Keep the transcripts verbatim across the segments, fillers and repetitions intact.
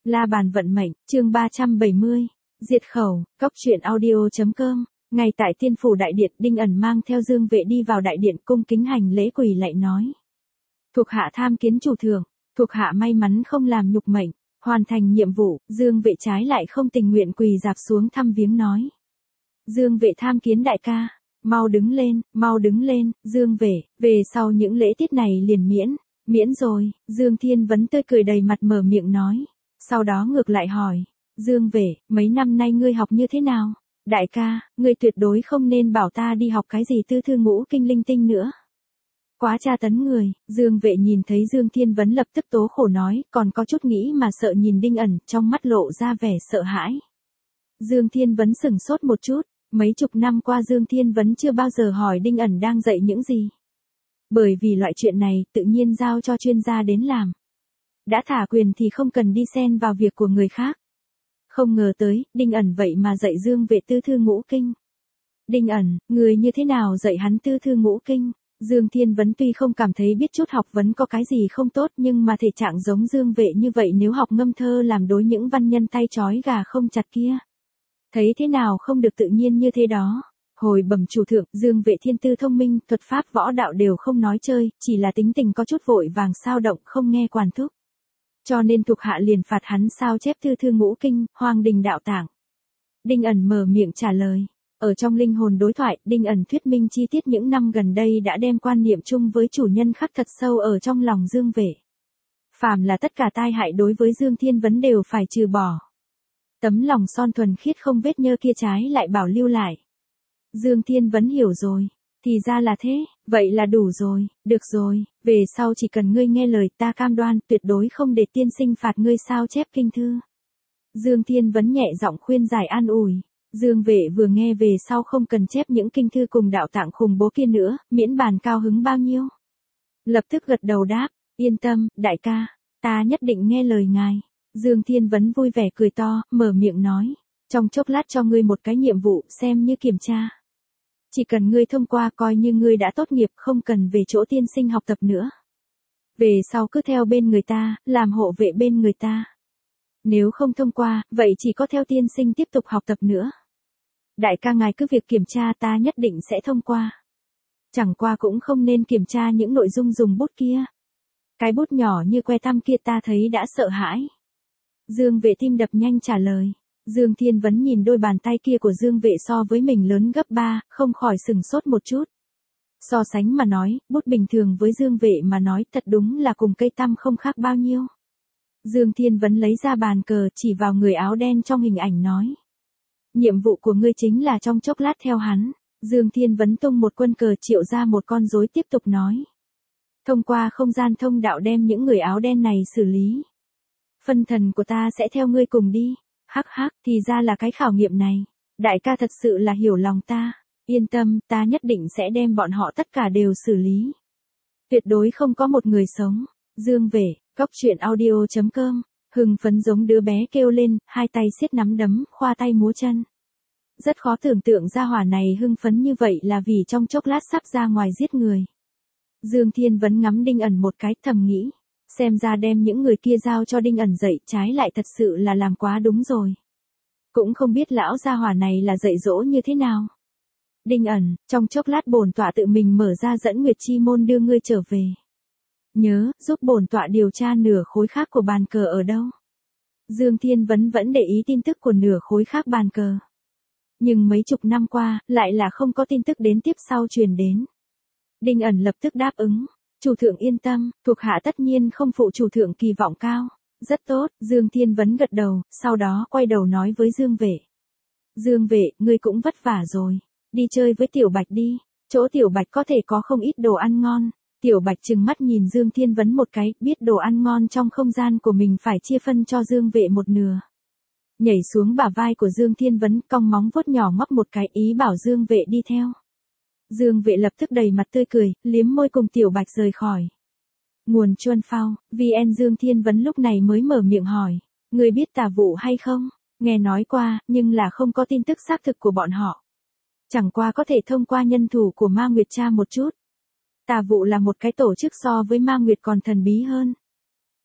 La bàn vận mệnh, chương ba trăm bảy mươi. Diệt khẩu, cóc truyện audio.com. Ngay tại Tiên phủ đại điện, Đinh ẩn mang theo Dương Vệ đi vào đại điện, cung kính hành lễ quỳ lạy nói: Thuộc hạ tham kiến chủ thượng, thuộc hạ may mắn không làm nhục mệnh, hoàn thành nhiệm vụ. Dương Vệ trái lại không tình nguyện quỳ dạp xuống thăm viếng nói: Dương Vệ tham kiến đại ca, mau đứng lên, mau đứng lên. Dương Vệ, về sau những lễ tiết này liền miễn, miễn rồi. Dương Thiên Vấn tươi cười đầy mặt mở miệng nói. Sau đó ngược lại hỏi: Dương Vệ, mấy năm nay ngươi học như thế nào? Đại ca, ngươi tuyệt đối không nên bảo ta đi học cái gì tư thư ngũ kinh linh tinh nữa. Quá tra tấn người. Dương Vệ nhìn thấy Dương Thiên Vấn lập tức tố khổ nói, còn có chút nghĩ mà sợ nhìn Đinh ẩn, trong mắt lộ ra vẻ sợ hãi. Dương Thiên Vấn sửng sốt một chút, mấy chục năm qua Dương Thiên Vấn chưa bao giờ hỏi Đinh ẩn đang dạy những gì. Bởi vì loại chuyện này tự nhiên giao cho chuyên gia đến làm. Đã thả quyền thì không cần đi xen vào việc của người khác. Không ngờ tới, Đinh ẩn vậy mà dạy Dương Vệ tư thư ngũ kinh. Đinh ẩn, người như thế nào dạy hắn tư thư ngũ kinh? Dương Thiên Vấn tuy không cảm thấy biết chút học vấn có cái gì không tốt, nhưng mà thể trạng giống Dương Vệ như vậy nếu học ngâm thơ làm đối những văn nhân tay trói gà không chặt kia, thấy thế nào không được tự nhiên như thế đó. Hồi bẩm chủ thượng, Dương Vệ thiên tư thông minh, thuật pháp võ đạo đều không nói chơi, chỉ là tính tình có chút vội vàng sao động, không nghe quản thúc. Cho nên thuộc hạ liền phạt hắn sao chép tư thư ngũ kinh, Hoàng Đình đạo tạng. Đinh ẩn mở miệng trả lời. Ở trong linh hồn đối thoại, Đinh ẩn thuyết minh chi tiết những năm gần đây đã đem quan niệm chung với chủ nhân khắc thật sâu ở trong lòng Dương Vệ. Phàm là tất cả tai hại đối với Dương Thiên Vấn đều phải trừ bỏ. Tấm lòng son thuần khiết không vết nhơ kia trái lại bảo lưu lại. Dương Thiên Vấn hiểu rồi. Thì ra là thế, vậy là đủ rồi, được rồi, về sau chỉ cần ngươi nghe lời ta cam đoan tuyệt đối không để tiên sinh phạt ngươi sao chép kinh thư. Dương Thiên Vấn nhẹ giọng khuyên giải an ủi. Dương Vệ vừa nghe về sau không cần chép những kinh thư cùng đạo tạng khủng bố kia nữa, miễn bàn cao hứng bao nhiêu. Lập tức gật đầu đáp, yên tâm, đại ca, ta nhất định nghe lời ngài. Dương Thiên Vấn vui vẻ cười to, mở miệng nói, trong chốc lát cho ngươi một cái nhiệm vụ xem như kiểm tra. Chỉ cần ngươi thông qua coi như ngươi đã tốt nghiệp, không cần về chỗ tiên sinh học tập nữa. Về sau cứ theo bên người ta, làm hộ vệ bên người ta. Nếu không thông qua, vậy chỉ có theo tiên sinh tiếp tục học tập nữa. Đại ca ngài cứ việc kiểm tra ta nhất định sẽ thông qua. Chẳng qua cũng không nên kiểm tra những nội dung dùng bút kia. Cái bút nhỏ như que tăm kia ta thấy đã sợ hãi. Dương Vệ tim đập nhanh trả lời. Dương Thiên Vấn nhìn đôi bàn tay kia của Dương Vệ so với mình lớn gấp ba, không khỏi sừng sốt một chút. So sánh mà nói, bút bình thường với Dương Vệ mà nói thật đúng là cùng cây tăm không khác bao nhiêu. Dương Thiên Vấn lấy ra bàn cờ chỉ vào người áo đen trong hình ảnh nói. Nhiệm vụ của ngươi chính là trong chốc lát theo hắn. Dương Thiên Vấn tung một quân cờ triệu ra một con rối tiếp tục nói. Thông qua không gian thông đạo đem những người áo đen này xử lý. Phân thần của ta sẽ theo ngươi cùng đi. Hắc hắc, thì ra là cái khảo nghiệm này. Đại ca thật sự là hiểu lòng ta. Yên tâm, ta nhất định sẽ đem bọn họ tất cả đều xử lý. Tuyệt đối không có một người sống. Dương Vệ, cóc truyện audio.com. Hưng phấn giống đứa bé kêu lên, hai tay siết nắm đấm, khoa tay múa chân. Rất khó tưởng tượng gia hỏa này hưng phấn như vậy là vì trong chốc lát sắp ra ngoài giết người. Dương Thiên Vấn ngắm Đinh ẩn một cái thầm nghĩ. Xem ra đem những người kia giao cho Đinh ẩn dạy trái lại thật sự là làm quá đúng rồi. Cũng không biết lão gia hỏa này là dạy dỗ như thế nào. Đinh ẩn, trong chốc lát bổn tọa tự mình mở ra dẫn Nguyệt Chi môn đưa ngươi trở về. Nhớ, giúp bổn tọa điều tra nửa khối khác của bàn cờ ở đâu. Dương Thiên Vấn vẫn để ý tin tức của nửa khối khác bàn cờ. Nhưng mấy chục năm qua, lại là không có tin tức đến tiếp sau truyền đến. Đinh ẩn lập tức đáp ứng. Chủ thượng yên tâm, thuộc hạ tất nhiên không phụ chủ thượng kỳ vọng cao. Rất tốt, Dương Thiên Vấn gật đầu, sau đó quay đầu nói với Dương Vệ. Dương Vệ, ngươi cũng vất vả rồi. Đi chơi với Tiểu Bạch đi. Chỗ Tiểu Bạch có thể có không ít đồ ăn ngon. Tiểu Bạch trừng mắt nhìn Dương Thiên Vấn một cái, biết đồ ăn ngon trong không gian của mình phải chia phân cho Dương Vệ một nửa. Nhảy xuống bả vai của Dương Thiên Vấn, cong móng vuốt nhỏ ngóc một cái ý bảo Dương Vệ đi theo. Dương Vệ lập tức đầy mặt tươi cười, liếm môi cùng Tiểu Bạch rời khỏi. Nguồn Chuân Phao, vê en Dương Thiên Vấn lúc này mới mở miệng hỏi. Người biết Tà Vụ hay không? Nghe nói qua, nhưng là không có tin tức xác thực của bọn họ. Chẳng qua có thể thông qua nhân thủ của Ma Nguyệt tra một chút. Tà Vụ là một cái tổ chức so với Ma Nguyệt còn thần bí hơn.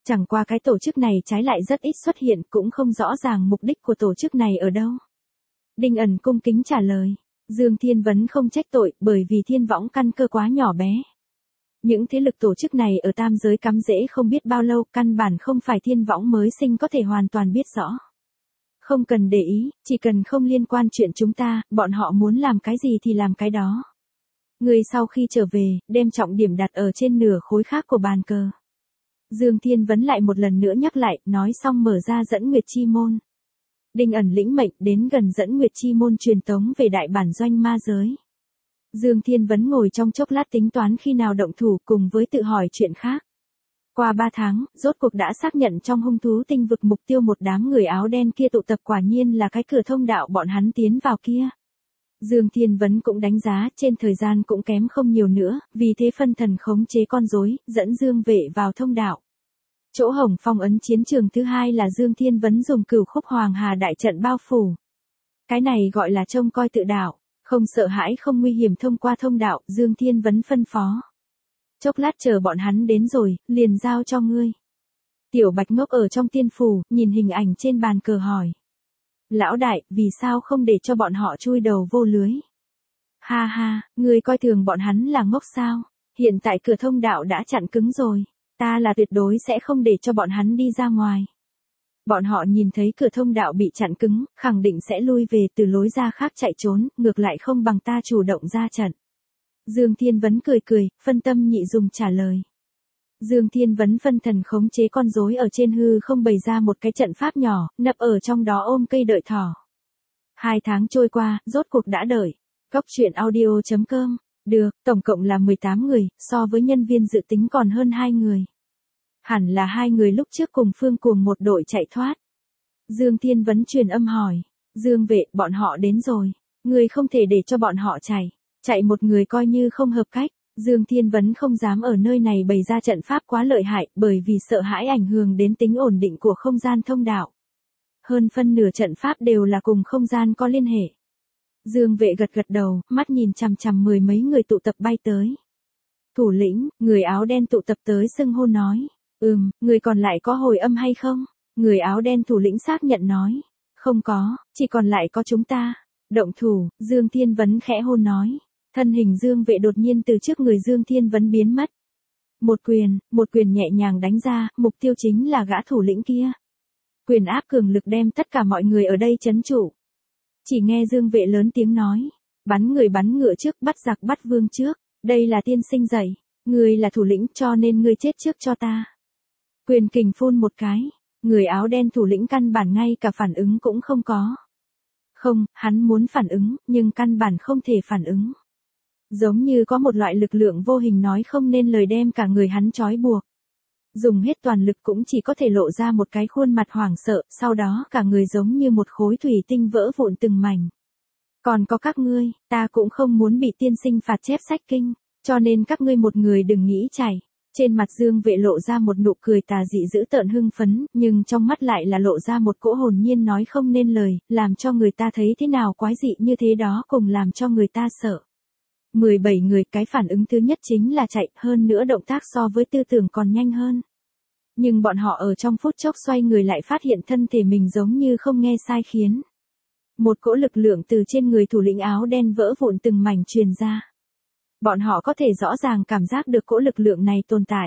Chẳng qua cái tổ chức này trái lại rất ít xuất hiện, cũng không rõ ràng mục đích của tổ chức này ở đâu. Đinh ẩn cung kính trả lời. Dương Thiên Vấn không trách tội, bởi vì thiên võng căn cơ quá nhỏ bé. Những thế lực tổ chức này ở tam giới cắm rễ không biết bao lâu, căn bản không phải thiên võng mới sinh có thể hoàn toàn biết rõ. Không cần để ý, chỉ cần không liên quan chuyện chúng ta, bọn họ muốn làm cái gì thì làm cái đó. Người sau khi trở về, đem trọng điểm đặt ở trên nửa khối khác của bàn cờ. Dương Thiên Vấn lại một lần nữa nhắc lại, nói xong mở ra dẫn Nguyệt Chi Môn. Đinh ẩn lĩnh mệnh đến gần dẫn Nguyệt Chi Môn truyền tống về đại bản doanh ma giới. Dương Thiên Vấn ngồi trong chốc lát tính toán khi nào động thủ cùng với tự hỏi chuyện khác. Qua ba tháng, rốt cuộc đã xác nhận trong hung thú tinh vực mục tiêu một đám người áo đen kia tụ tập quả nhiên là cái cửa thông đạo bọn hắn tiến vào kia. Dương Thiên Vấn cũng đánh giá trên thời gian cũng kém không nhiều nữa, vì thế phân thần khống chế con rối, dẫn Dương Vệ vào thông đạo. Chỗ Hồng Phong ấn chiến trường thứ hai là Dương Thiên Vấn dùng Cửu Khúc Hoàng Hà đại trận bao phủ. Cái này gọi là trông coi tự đạo, không sợ hãi không nguy hiểm thông qua thông đạo, Dương Thiên Vấn phân phó. Chốc lát chờ bọn hắn đến rồi, liền giao cho ngươi. Tiểu Bạch ngốc ở trong tiên phủ, nhìn hình ảnh trên bàn cờ hỏi. Lão đại, vì sao không để cho bọn họ chui đầu vô lưới? Ha ha, ngươi coi thường bọn hắn là ngốc sao? Hiện tại cửa thông đạo đã chặn cứng rồi. Ta là tuyệt đối sẽ không để cho bọn hắn đi ra ngoài. Bọn họ nhìn thấy cửa thông đạo bị chặn cứng, khẳng định sẽ lui về từ lối ra khác chạy trốn, ngược lại không bằng ta chủ động ra trận. Dương Thiên Vấn cười cười, phân tâm nhị dùng trả lời. Dương Thiên Vấn phân thần khống chế con rối ở trên hư không bày ra một cái trận pháp nhỏ, nấp ở trong đó ôm cây đợi thỏ. Hai tháng trôi qua, rốt cuộc đã đợi. Góc truyện audio chấm com. Được, tổng cộng là mười tám người, so với nhân viên dự tính còn hơn hai người. Hẳn là hai người lúc trước cùng Phương cùng một đội chạy thoát. Dương Thiên Vấn truyền âm hỏi. Dương Vệ, bọn họ đến rồi. Người không thể để cho bọn họ chạy. Chạy một người coi như không hợp cách. Dương Thiên Vấn không dám ở nơi này bày ra trận pháp quá lợi hại, bởi vì sợ hãi ảnh hưởng đến tính ổn định của không gian thông đạo. Hơn phân nửa trận pháp đều là cùng không gian có liên hệ. Dương Vệ gật gật đầu, mắt nhìn chằm chằm mười mấy người tụ tập bay tới. Thủ lĩnh, người áo đen tụ tập tới xưng hô nói. Ừm, người còn lại có hồi âm hay không? Người áo đen thủ lĩnh xác nhận nói. Không có, chỉ còn lại có chúng ta. Động thủ, Dương Thiên Vấn khẽ hôn nói. Thân hình Dương Vệ đột nhiên từ trước người Dương Thiên Vấn biến mất. Một quyền, một quyền nhẹ nhàng đánh ra, mục tiêu chính là gã thủ lĩnh kia. Quyền áp cường lực đem tất cả mọi người ở đây trấn trụ. Chỉ nghe Dương Vệ lớn tiếng nói. Bắn người bắn ngựa trước, bắt giặc bắt vương trước. Đây là tiên sinh dạy. Người là thủ lĩnh cho nên ngươi chết trước cho ta. Quyền kình phun một cái. Người áo đen thủ lĩnh căn bản ngay cả phản ứng cũng không có. Không, hắn muốn phản ứng, nhưng căn bản không thể phản ứng. Giống như có một loại lực lượng vô hình nói không nên lời đem cả người hắn trói buộc. Dùng hết toàn lực cũng chỉ có thể lộ ra một cái khuôn mặt hoảng sợ, sau đó cả người giống như một khối thủy tinh vỡ vụn từng mảnh. Còn có các ngươi, ta cũng không muốn bị tiên sinh phạt chép sách kinh, cho nên các ngươi một người đừng nghĩ chạy. Trên mặt Dương Vệ lộ ra một nụ cười tà dị dữ tợn hưng phấn, nhưng trong mắt lại là lộ ra một cỗ hồn nhiên nói không nên lời, làm cho người ta thấy thế nào quái dị như thế đó cùng làm cho người ta sợ. mười bảy người, cái phản ứng thứ nhất chính là chạy, hơn nữa động tác so với tư tưởng còn nhanh hơn. Nhưng bọn họ ở trong phút chốc xoay người lại phát hiện thân thể mình giống như không nghe sai khiến. Một cỗ lực lượng từ trên người thủ lĩnh áo đen vỡ vụn từng mảnh truyền ra. Bọn họ có thể rõ ràng cảm giác được cỗ lực lượng này tồn tại.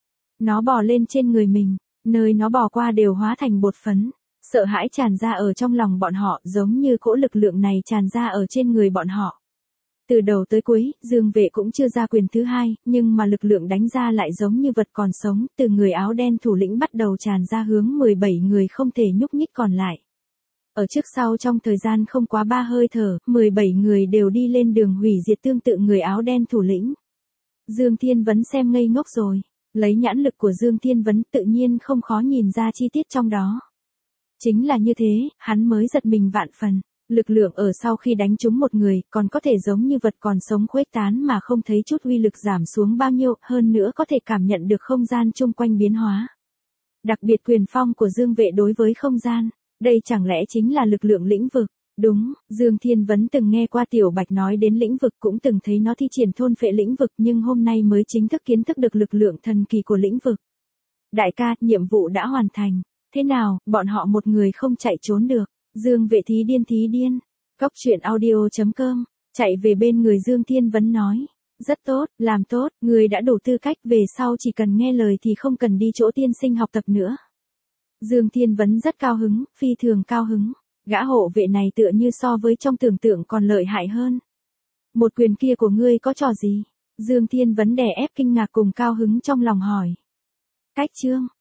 Nó bò lên trên người mình, nơi nó bò qua đều hóa thành bột phấn. Sợ hãi tràn ra ở trong lòng bọn họ giống như cỗ lực lượng này tràn ra ở trên người bọn họ. Từ đầu tới cuối, Dương Vệ cũng chưa ra quyền thứ hai, nhưng mà lực lượng đánh ra lại giống như vật còn sống, từ người áo đen thủ lĩnh bắt đầu tràn ra hướng mười bảy người không thể nhúc nhích còn lại. Ở trước sau trong thời gian không quá ba hơi thở, mười bảy người đều đi lên đường hủy diệt tương tự người áo đen thủ lĩnh. Dương Thiên Vấn xem ngây ngốc rồi, lấy nhãn lực của Dương Thiên Vấn tự nhiên không khó nhìn ra chi tiết trong đó. Chính là như thế, hắn mới giật mình vạn phần. Lực lượng ở sau khi đánh trúng một người, còn có thể giống như vật còn sống khuếch tán mà không thấy chút uy lực giảm xuống bao nhiêu, hơn nữa có thể cảm nhận được không gian chung quanh biến hóa. Đặc biệt quyền phong của Dương Vệ đối với không gian, đây chẳng lẽ chính là lực lượng lĩnh vực? Đúng, Dương Thiên Vấn từng nghe qua Tiểu Bạch nói đến lĩnh vực, cũng từng thấy nó thi triển thôn phệ lĩnh vực, nhưng hôm nay mới chính thức kiến thức được lực lượng thần kỳ của lĩnh vực. Đại ca, nhiệm vụ đã hoàn thành. Thế nào, bọn họ một người không chạy trốn được. Dương Vệ thí điên thí điên. Cốc truyện audio chấm com. Chạy về bên người Dương Thiên Vấn nói. Rất tốt, làm tốt, người đã đủ tư cách, về sau chỉ cần nghe lời thì không cần đi chỗ tiên sinh học tập nữa. Dương Thiên Vấn rất cao hứng, phi thường cao hứng. Gã hộ vệ này tựa như so với trong tưởng tượng còn lợi hại hơn. Một quyền kia của ngươi có trò gì? Dương Thiên Vấn đè ép kinh ngạc cùng cao hứng trong lòng hỏi. Cách chương,